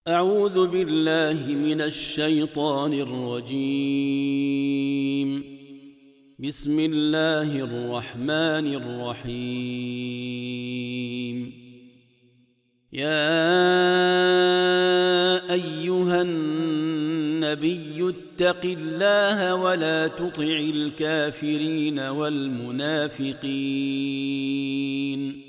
أعوذ بالله من الشيطان الرجيم. بسم الله الرحمن الرحيم. يا أيها النبي اتق الله ولا تطع الكافرين والمنافقين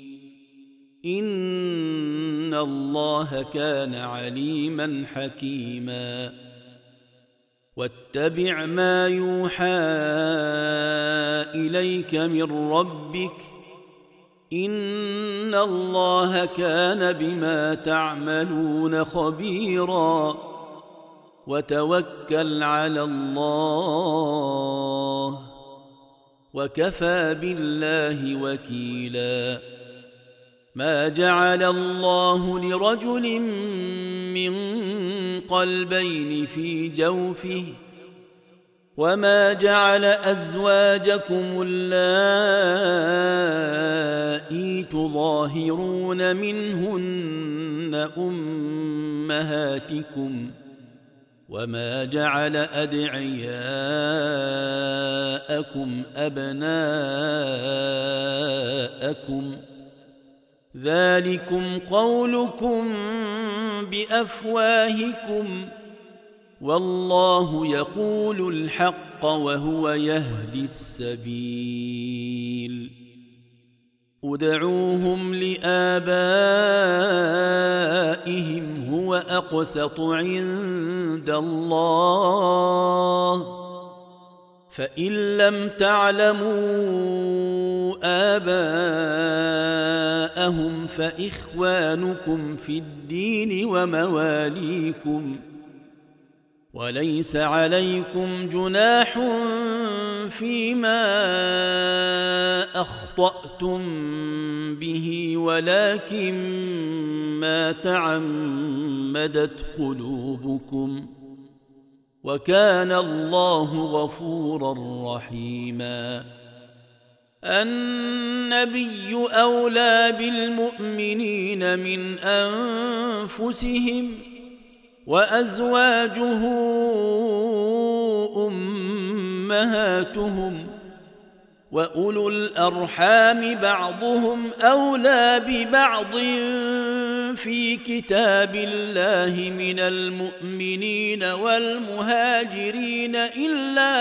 إن الله كان عليما حكيما. واتبع ما يوحى إليك من ربك إن الله كان بما تعملون خبيرا. وتوكل على الله وكفى بالله وكيلا. ما جعل الله لرجل من قلبين في جوفه وما جعل أزواجكم اللائي تظاهرون منهن أمهاتكم وما جعل أدعياءكم أبناءكم ذلكم قولكم بأفواهكم والله يقول الحق وهو يهدي السبيل. ادعوهم لآبائهم هو أقسط عند الله فإن لم تعلموا آباءهم فإخوانكم في الدين ومواليكم وليس عليكم جناح فيما أخطأتم به ولكن ما تعمدت قلوبكم وكان الله غفورا رحيما. النبي أولى بالمؤمنين من أنفسهم وأزواجه أمهاتهم وأولو الأرحام بعضهم أولى ببعض في كتاب الله من المؤمنين والمهاجرين إلا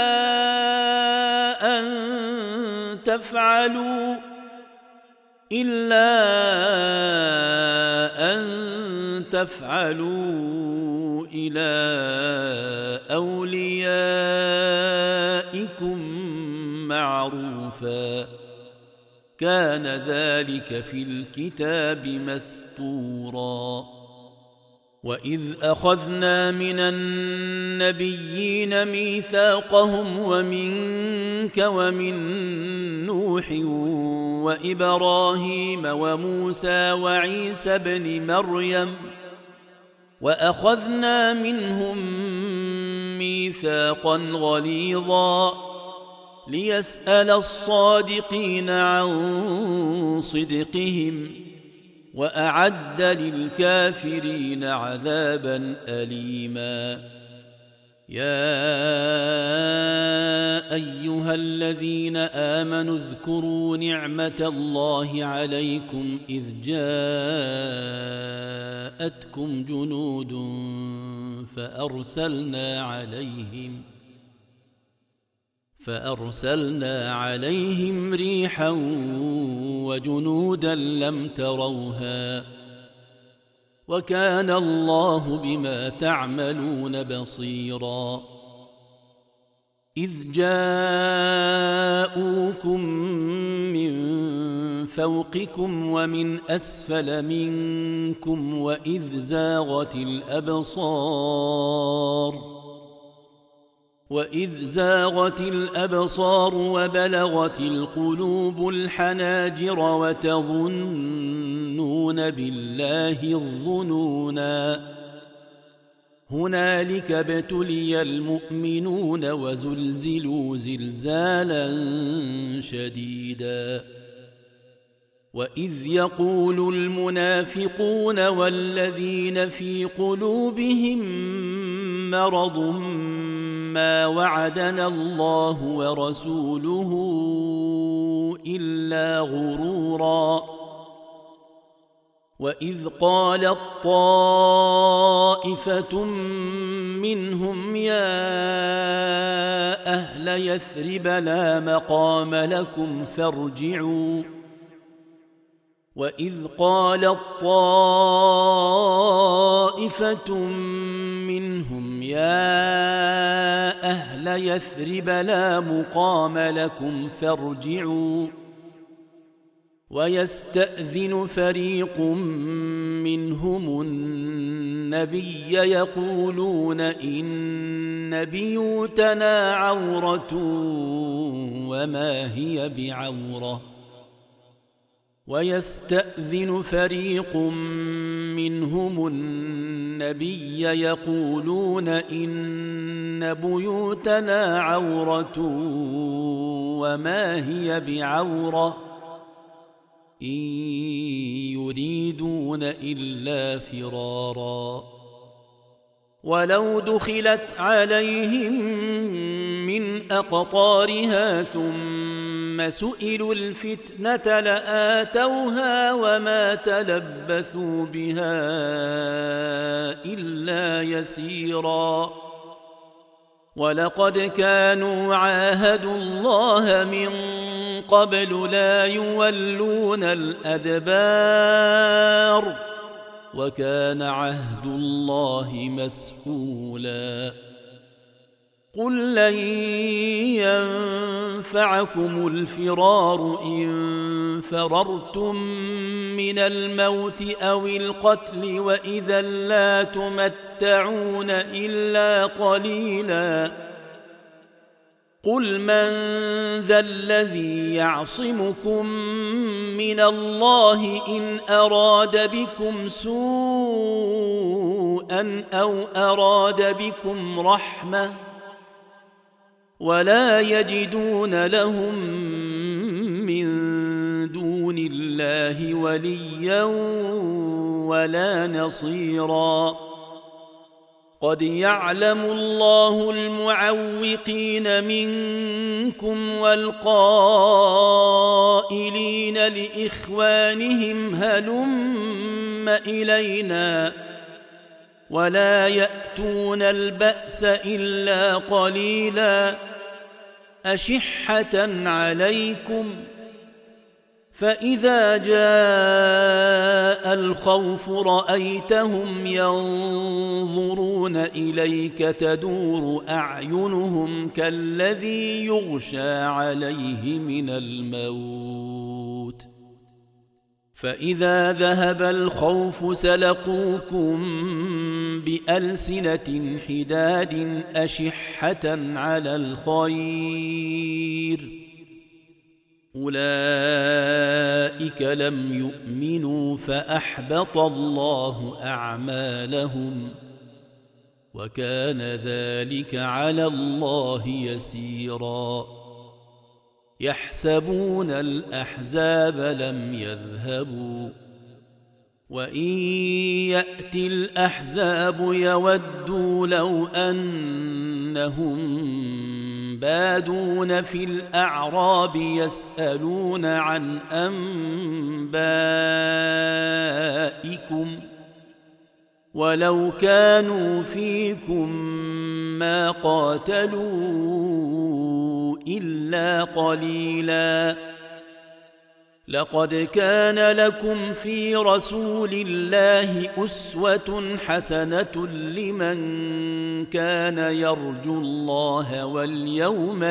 أن تفعلوا إلى أوليائكم معروفا كان ذلك في الكتاب مسطورا. وإذ أخذنا من النبيين ميثاقهم ومنك ومن نوح وإبراهيم وموسى وعيسى ابن مريم وأخذنا منهم ميثاقا غليظا ليسأل الصادقين عن صدقهم وأعد للكافرين عذابا أليما. يا أيها الذين آمنوا اذكروا نعمة الله عليكم إذ جاءتكم جنود فأرسلنا عليهم ريحا وجنودا لم تروها وكان الله بما تعملون بصيرا. إذ جاءوكم من فوقكم ومن أسفل منكم وإذ زاغت الأبصار وبلغت القلوب الحناجر وتظنون بالله الظنونا هنالك ابتلي المؤمنون وزلزلوا زلزالا شديدا وإذ يقول المنافقون والذين في قلوبهم مرض ما وعدنا الله ورسوله إلا غرورا وإذ قالت طائفة منهم يا أهل يثرب لا مقام لكم فارجعوا وإذ قالت طائفة منهم يا أهل يثرب لا مقام لكم فارجعوا ويستأذن فريق منهم النبي يقولون إن بيوتنا عورة وما هي بعورة ويستأذن فريق منهم النبي يقولون إن بيوتنا عورة وما هي بعورة إن يريدون إلا فرارا ولو دخلت عليهم من أقطارها ثم سئلوا الفتنة لآتوها وما تلبثوا بها إلا يسيرا ولقد كانوا عاهدوا الله من قبل لا يولون الأدبار وكان عهد الله مسؤولا قل لن ينفعكم الفرار إن فررتم من الموت أو القتل وإذا لا تمتعون إلا قليلا قل من ذا الذي يعصمكم من الله إن أراد بكم سوءا أو أراد بكم رحمة ولا يجدون لهم من دون الله وليا ولا نصيرا قد يعلم الله المعوقين منكم والقائلين لإخوانهم هلم إلينا ولا يأتون البأس إلا قليلا أشحة عليكم فإذا جاء الخوف رأيتهم ينظرون إليك تدور أعينهم كالذي يغشى عليه من الموت فإذا ذهب الخوف سلقوكم بألسنة حداد أشحة على الخير أولئك لم يؤمنوا فأحبط الله أعمالهم وكان ذلك على الله يسيرا يحسبون الأحزاب لم يذهبوا وإن يأتي الأحزاب يودوا لو أنهم بادون في الأعراب يسألون عن أنبائكم ولو كانوا فيكم ما قاتلوا إلا قليلا لقد كان لكم في رسول الله أسوة حسنة لمن كان يرجو الله واليوم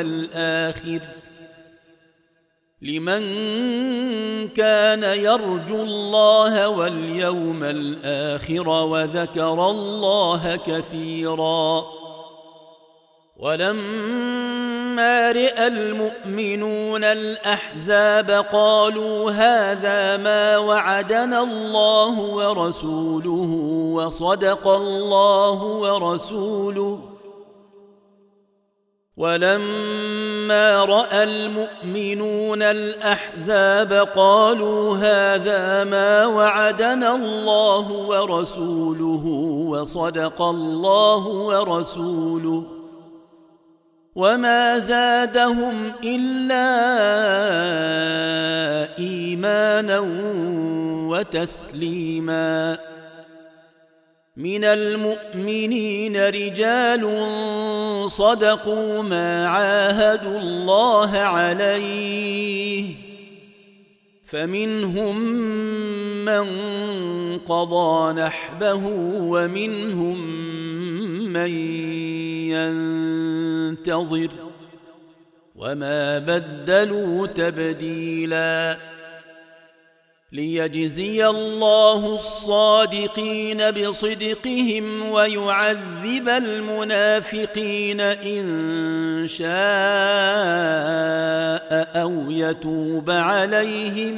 الآخر وذكر الله كثيرا ولما رأى المؤمنون الأحزاب قالوا هذا ما وعدنا الله ورسوله وصدق الله ورسوله ولما رأى المؤمنون الأحزاب قالوا هذا ما وعدنا الله ورسوله وصدق الله ورسوله وما زادهم إلا إيمانا وتسليما. من المؤمنين رجال صدقوا ما عاهدوا الله عليه فمنهم من قضى نحبه ومنهم من ينتظر وما بدلوا تبديلا. ليجزي الله الصادقين بصدقهم ويعذب المنافقين إن شاء أو يتوب عليهم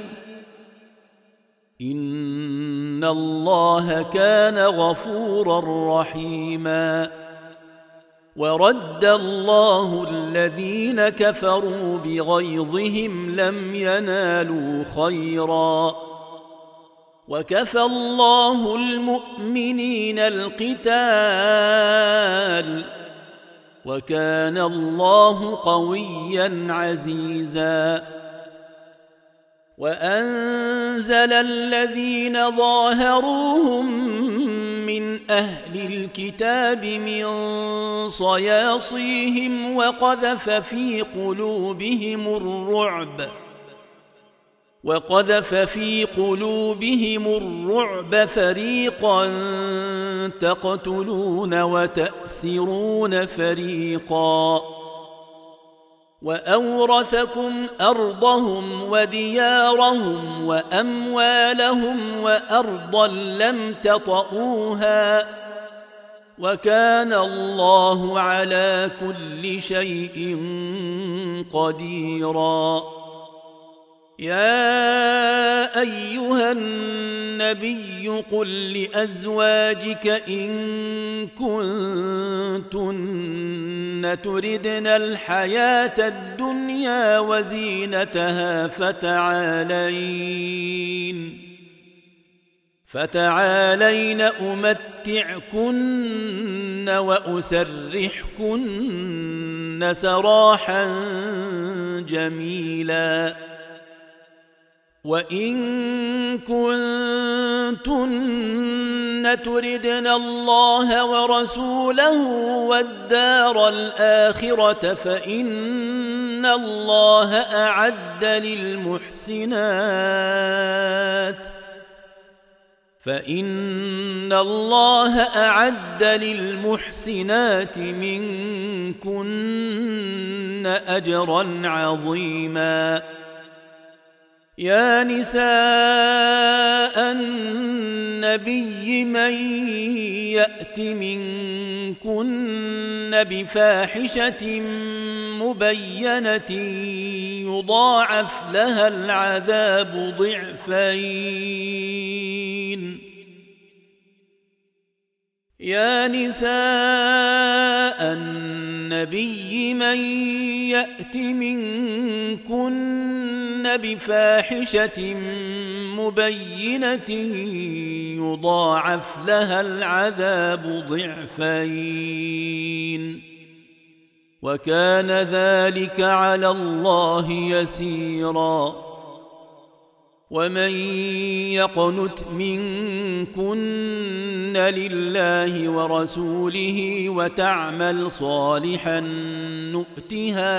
إن الله كان غفورا رحيما. ورد الله الذين كفروا بغيظهم لم ينالوا خيرا وكفى الله المؤمنين القتال وكان الله قويا عزيزا. وأنزل الذين ظاهروهم من أهل الكتاب من صياصيهم وقذف في قلوبهم الرعب فريقا تقتلون وتأسرون فريقا وأورثكم أرضهم وديارهم وأموالهم وأرضا لم تطئوها وكان الله على كل شيء قديرا. يا أيها النبي قل لأزواجك إن كنتن تردن الحياة الدنيا وزينتها فتعالين أمتعكن وأسرحكن سراحا جميلا. وإن كنتن تردن الله ورسوله والدار الآخرة فإن الله أعد للمحسنات منكن أجرا عظيما. يا نساء النبي من يأت منكن بفاحشة مبينة يضاعف لها العذاب ضعفين. يا نساء النبي من يأت منكن بفاحشة مبينة يضاعف لها العذاب ضعفين وكان ذلك على الله يسيرا. ومن يقنت منكن لله ورسوله وتعمل صالحا نؤتها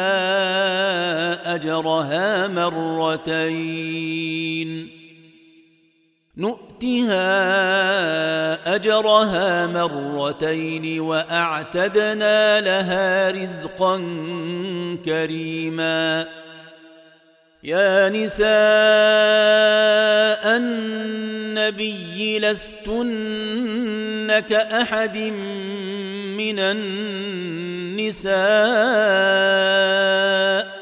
أجرها مرتين وأعتدنا لها رزقا كريما. يا نساء النبي لستن كأحد من النساء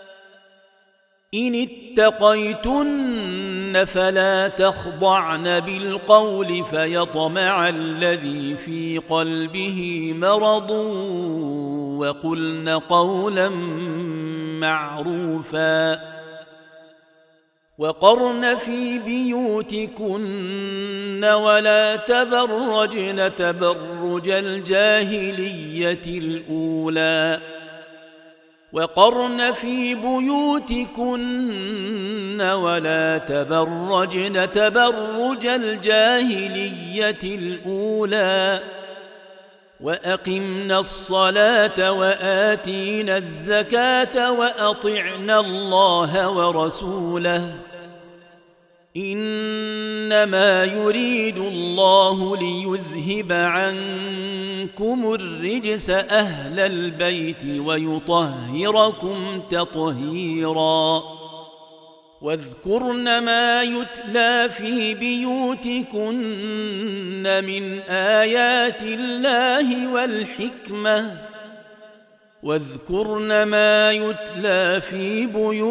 إن اتقيتن فلا تخضعن بالقول فيطمع الذي في قلبه مرض وقلن قولا معروفا وقرن في بيوتكن ولا تبرجن تبرج الجاهلية الأولى وقرن في بيوتكن ولا تبرجن تبرج الجاهلية الأولى وأقمنا الصلاة وآتينا الزكاة وأطعنا الله ورسوله إنما يريد الله ليذهب عنكم الرجس أهل البيت ويطهركم تطهيرا واذكرن ما يتلى في بيوتكن من آيات الله والحكمة واذكرن ما يتلى في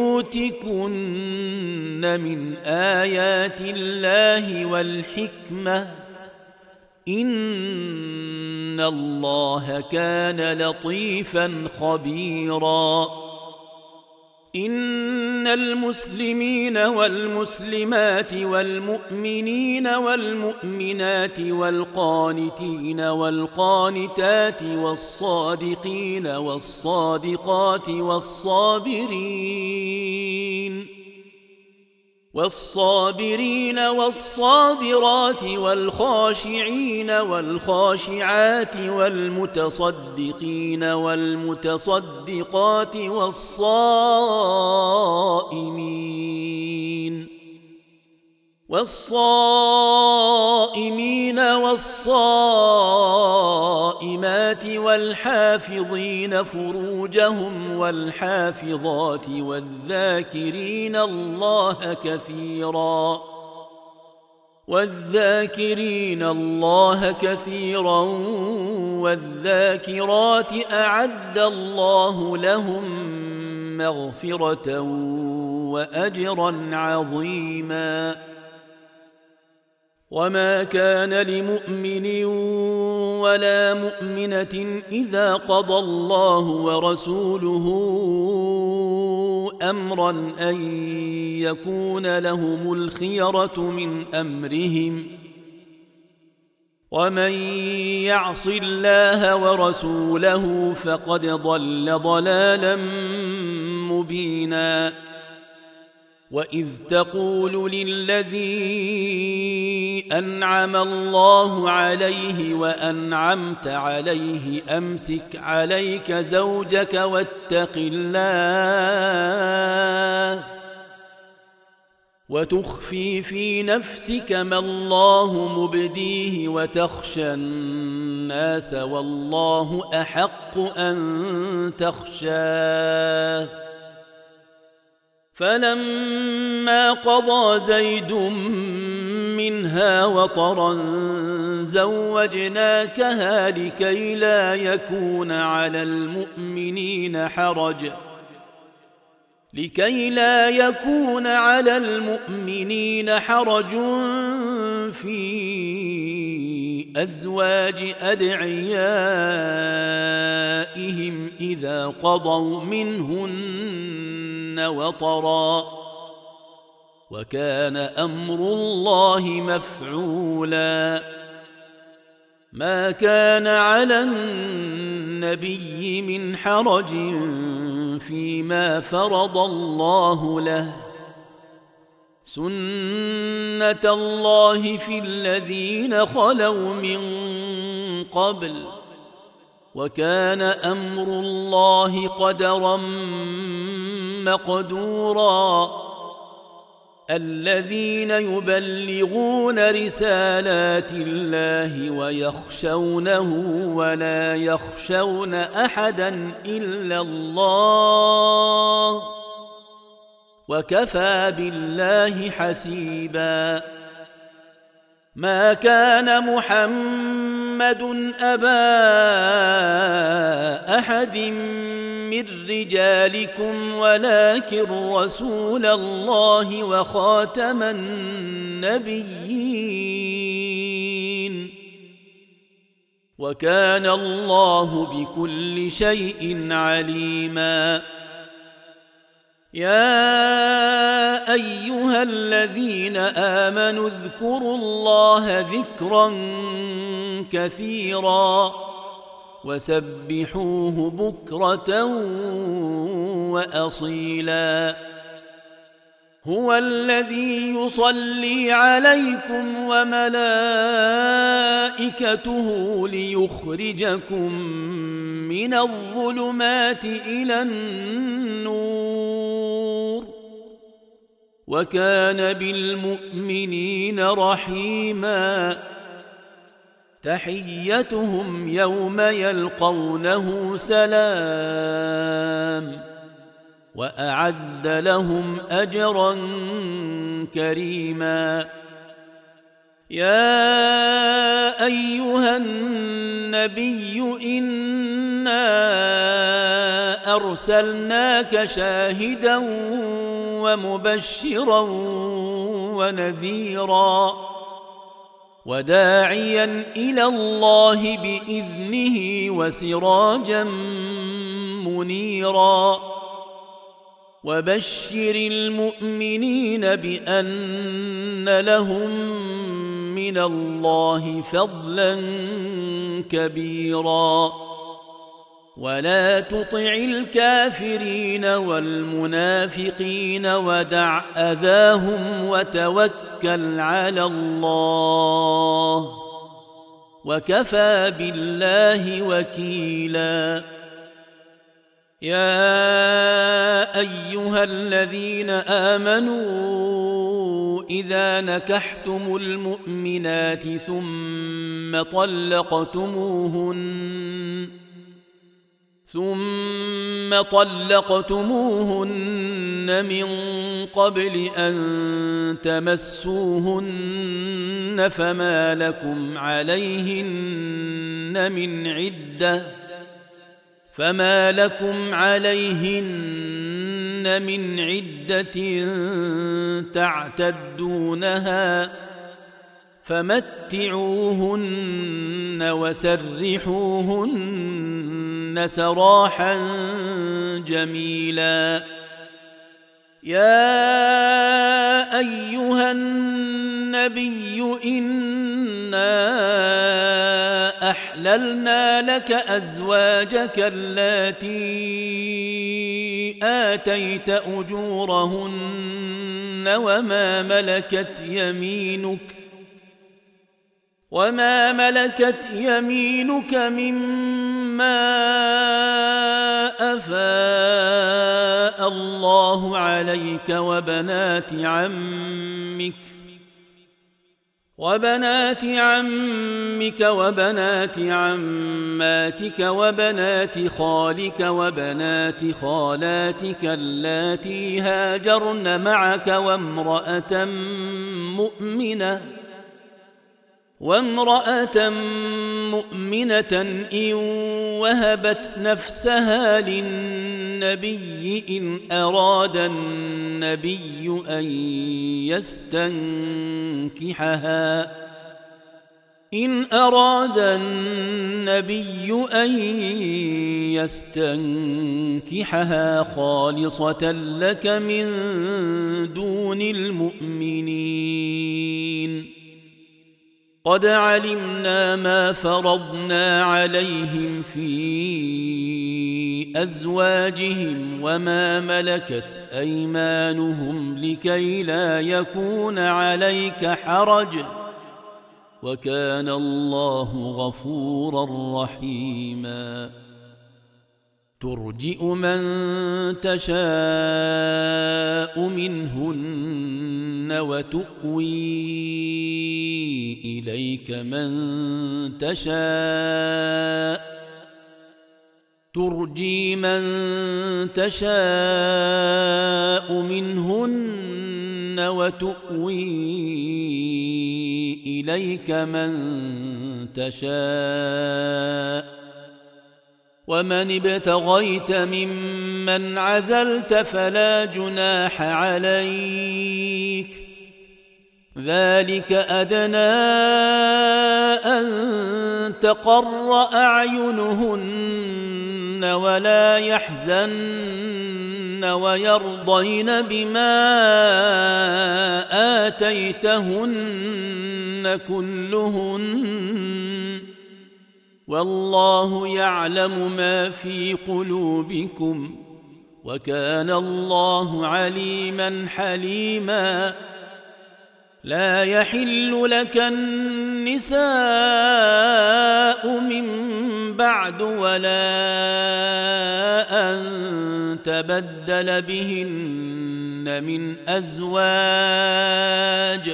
بيوتكن من آيات الله والحكمة إن الله كان لطيفا خبيرا إن المسلمين والمسلمات والمؤمنين والمؤمنات والقانتين والقانتات والصادقين والصادقات والصابرين والصابرات والخاشعين والخاشعات والمتصدقين والمتصدقات والصائمين والصائمات والحافظين فروجهم والحافظات والذاكرين الله كثيرا والذاكرات أعد الله لهم مغفرة وأجرا عظيما وما كان لمؤمن ولا مؤمنة إذا قضى الله ورسوله أمرا أن يكون لهم الخيرة من أمرهم ومن يعص الله ورسوله فقد ضل ضلالا مبينا وإذ تقول للذي أنعم الله عليه وأنعمت عليه أمسك عليك زوجك واتق الله وتخفي في نفسك ما الله مبديه وتخشى الناس والله أحق أن تخشاه فلما قضى زيد منها وطرا زوجناكها لكي لا يكون على المؤمنين حرج في أزواج أدعيائهم إذا قضوا منهن وطرا وكان أمر الله مفعولا ما كان على النبي من حرج فيما فرض الله له سنة الله في الذين خلوا من قبل وكان أمر الله قدرا مقدورا الذين يبلغون رسالات الله ويخشونه ولا يخشون أحدا إلا الله وكفى بالله حسيبا ما كان محمد أبا أحد من رجالكم ولكن رسول الله وخاتم النبيين وكان الله بكل شيء عليما. يا أيها الذين آمنوا اذكروا الله ذكرا كثيرا وسبحوه بكرة وأصيلا. هو الذي يصلي عليكم وملائكته ليخرجكم من الظلمات إلى النور وكان بالمؤمنين رحيما. تحيتهم يوم يلقونه سلام وأعد لهم أجرا كريما. يا أيها النبي إنا أرسلناك شاهدا ومبشرا ونذيرا وداعيا إلى الله بإذنه وسراجا منيرا. وبشر المؤمنين بأن لهم من الله فضلا كبيرا. ولا تطع الكافرين والمنافقين ودع أذاهم وتوكل على الله وكفى بالله وكيلا. يا أيها الذين آمنوا إذا نكحتم المؤمنات ثم طلقتموهن من قبل أن تمسوهن فما لكم عليهن من عدة تعتدونها فمتعوهن وسرحوهن سراحا جميلا. يا أيها النبي إنا أحللنا لك أزواجك اللاتي آتيت أجورهن وما ملكت يمينك مما أفاء الله عليك وبنات عمك وبنات عماتك وبنات خالك وبنات خالاتك اللاتي هاجرن معك وامرأة مؤمنة إن وهبت نفسها للنبي إن أراد النبي أن يستنكحها خالصة لك من دون المؤمنين. قد علمنا ما فرضنا عليهم في أزواجهم وما ملكت أيمانهم لكي لا يكون عليك حرج وكان الله غفورا رحيما. ترجئ من تشاء منهن وتؤوي إليك من تشاء ترجي من تشاء منهن وتؤوي إليك من تشاء ومن ابتغيت ممن عزلت فلا جناح عليك ذلك أدنى أن تقر أعينهن ولا يحزن ويرضين بما آتيتهن كلهن والله يعلم ما في قلوبكم وكان الله عليما حليما لا يحل لك النساء من بعد ولا أن تبدل بهن من أزواج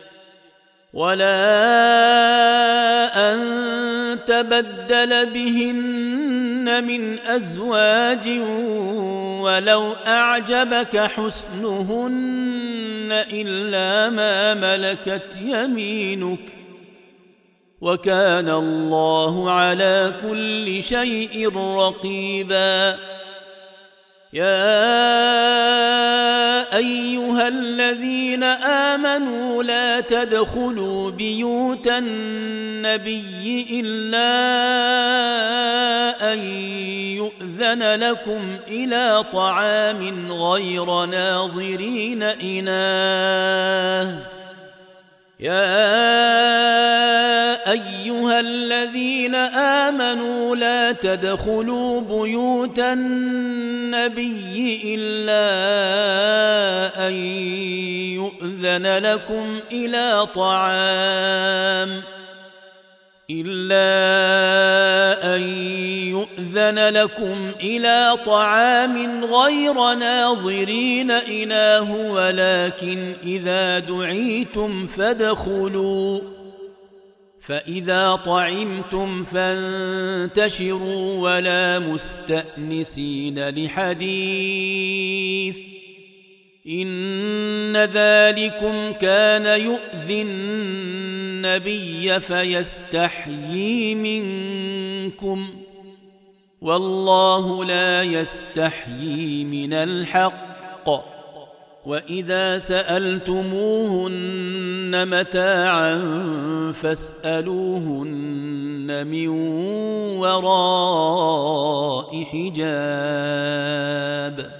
ولو أعجبك حسنهن إلا ما ملكت يمينك وكان الله على كل شيء رقيبا يا أيها الذين آمنوا لا تدخلوا بيوت النبي إلا أن يؤذن لكم إلى طعام غير ناظرين إناه يا أيها الذين آمنوا لا تدخلوا بيوت النبي إلا أن يؤذن لكم إلى طعام غير ناظرين إناه ولكن إذا دعيتم فادخلوا فإذا طعمتم فانتشروا ولا مستأنسين لحديث إن ذلكم كان يؤذي النبي فيستحيي منكم والله لا يستحيي من الحق وإذا سألتموهن متاعا فاسألوهن من وراء حجاب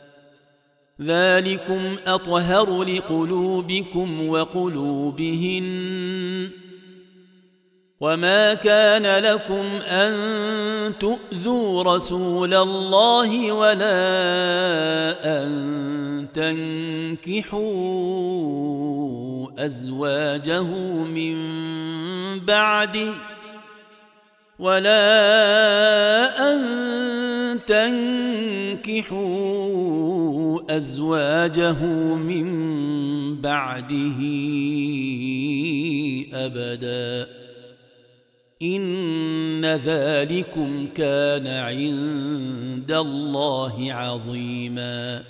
ذلكم أطهر لقلوبكم وقلوبهن وما كان لكم أن تؤذوا رسول الله ولا أن تنكحوا أزواجه من بعده أبدا إن ذلكم كان عند الله عظيما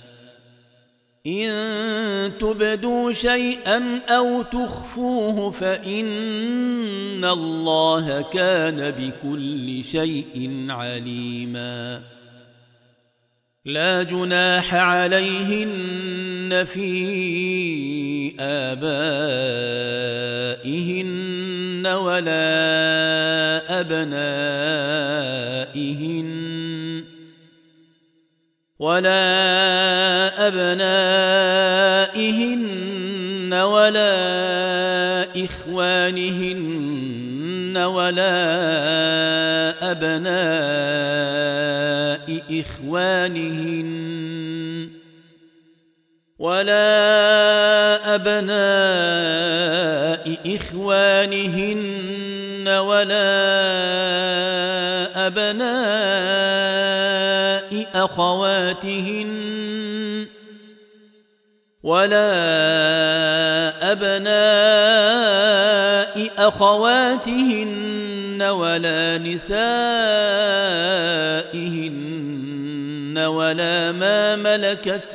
إن تبدوا شيئا أو تخفوه فإن الله كان بكل شيء عليما لا جناح عليهن في آبائهن ولا أبنائهن ولا إخوانهن ولا أبناء إخوانهن ولا أبناء أخواتهن ولا نسائهن ولا ما ملكت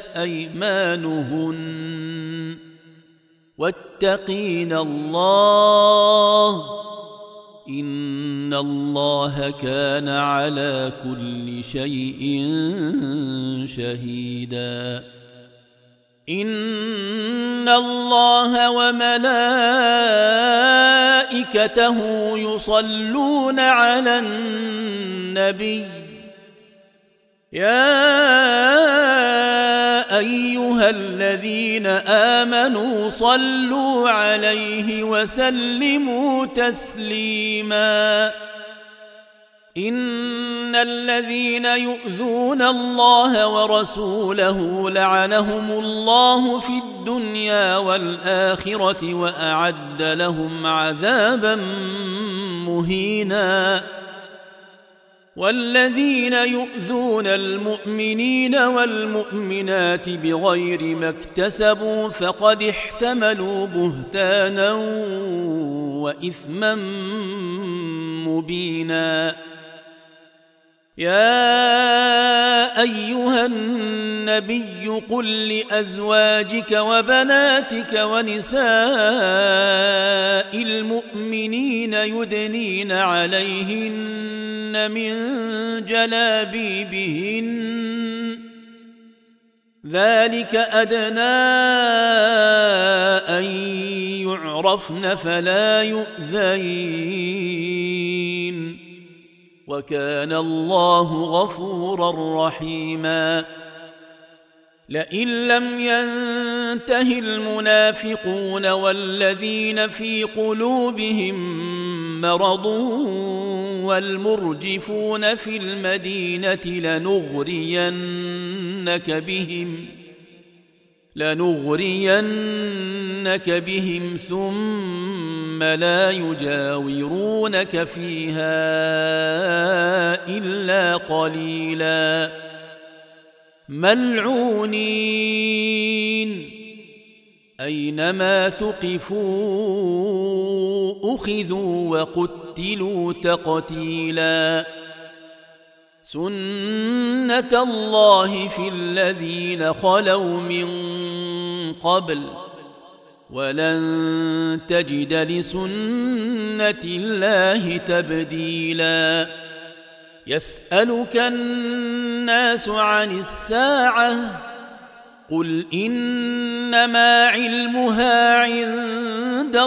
أيمانهن واتقين الله إن الله كان على كل شيء شهيدا إن الله وملائكته يصلون على النبي يا أيها الذين آمنوا صلوا عليه وسلموا تسليما إن الذين يؤذون الله ورسوله لعنهم الله في الدنيا والآخرة وأعد لهم عذابا مهينا والذين يؤذون المؤمنين والمؤمنات بغير ما اكتسبوا فقد احتملوا بهتانا وإثما مبينا يا أيها النبي قل لأزواجك وبناتك ونساء المؤمنين يدنين عليهن من جلابيبهن ذلك أدنى أن يعرفن فلا يؤذين وكان الله غفورا رحيما لئن لم ينته المنافقون والذين في قلوبهم مرض والمرجفون في المدينة لنغرينك بهم ثم لا يجاورونك فيها إلا قليلا ملعونين أينما ثقفوا أخذوا وقتلوا تقتيلا سنة الله في الذين خلوا من قبل ولن تجد لسنة الله تبديلا يسألك الناس عن الساعة قل إنما علمها عند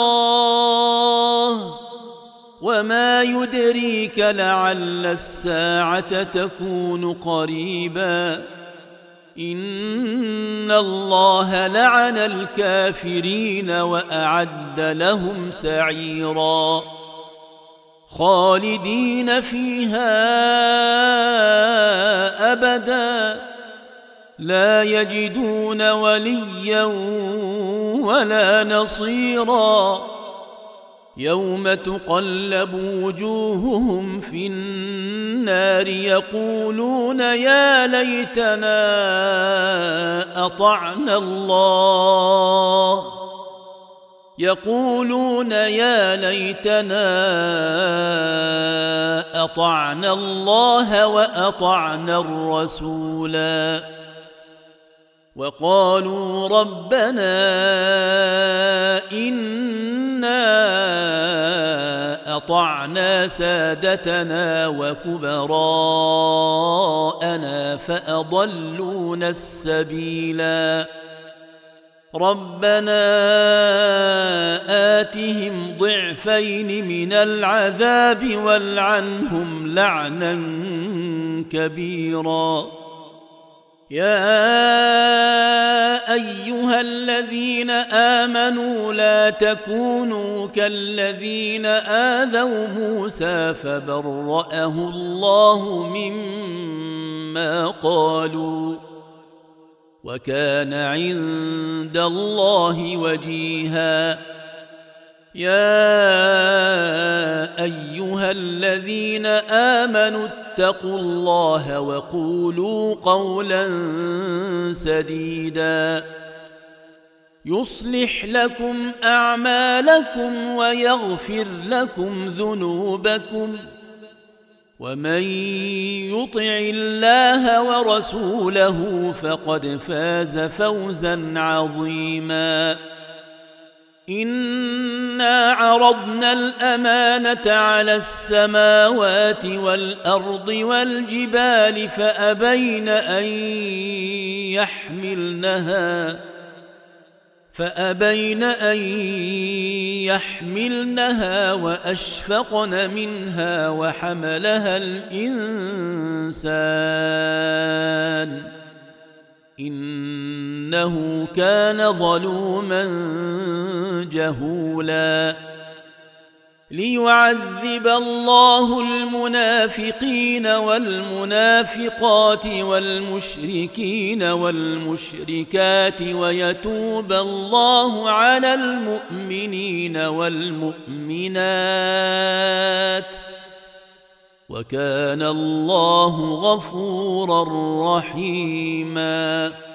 الله وما يدريك لعل الساعة تكون قريبا إن الله لعن الكافرين وأعد لهم سعيرا خالدين فيها أبدا لا يجدون وليا ولا نصيرا يوم تقلب وجوههم في النار يقولون يا ليتنا أطعنا الله وأطعنا الرسولا وقالوا ربنا إنا أطعنا سادتنا وكبراءنا فأضلونا السبيلا ربنا آتهم ضعفين من العذاب والعنهم لعنا كبيرا يا أيها الذين آمنوا لا تكونوا كالذين آذوا موسى فبرأه الله مما قالوا وكان عند الله وجيها يا أيها الذين آمنوا اتقوا الله وقولوا قولا سديدا يصلح لكم أعمالكم ويغفر لكم ذنوبكم ومن يطع الله ورسوله فقد فاز فوزا عظيما إنا عرضنا الأمانة على السماوات والأرض والجبال فأبين أن فأبين أن يحملنها وأشفقن منها وحملها الإنسان إنه كان ظلوما جهولا ليعذب الله المنافقين والمنافقات والمشركين والمشركات ويتوب الله على المؤمنين والمؤمنات وكان الله غفورا رحيما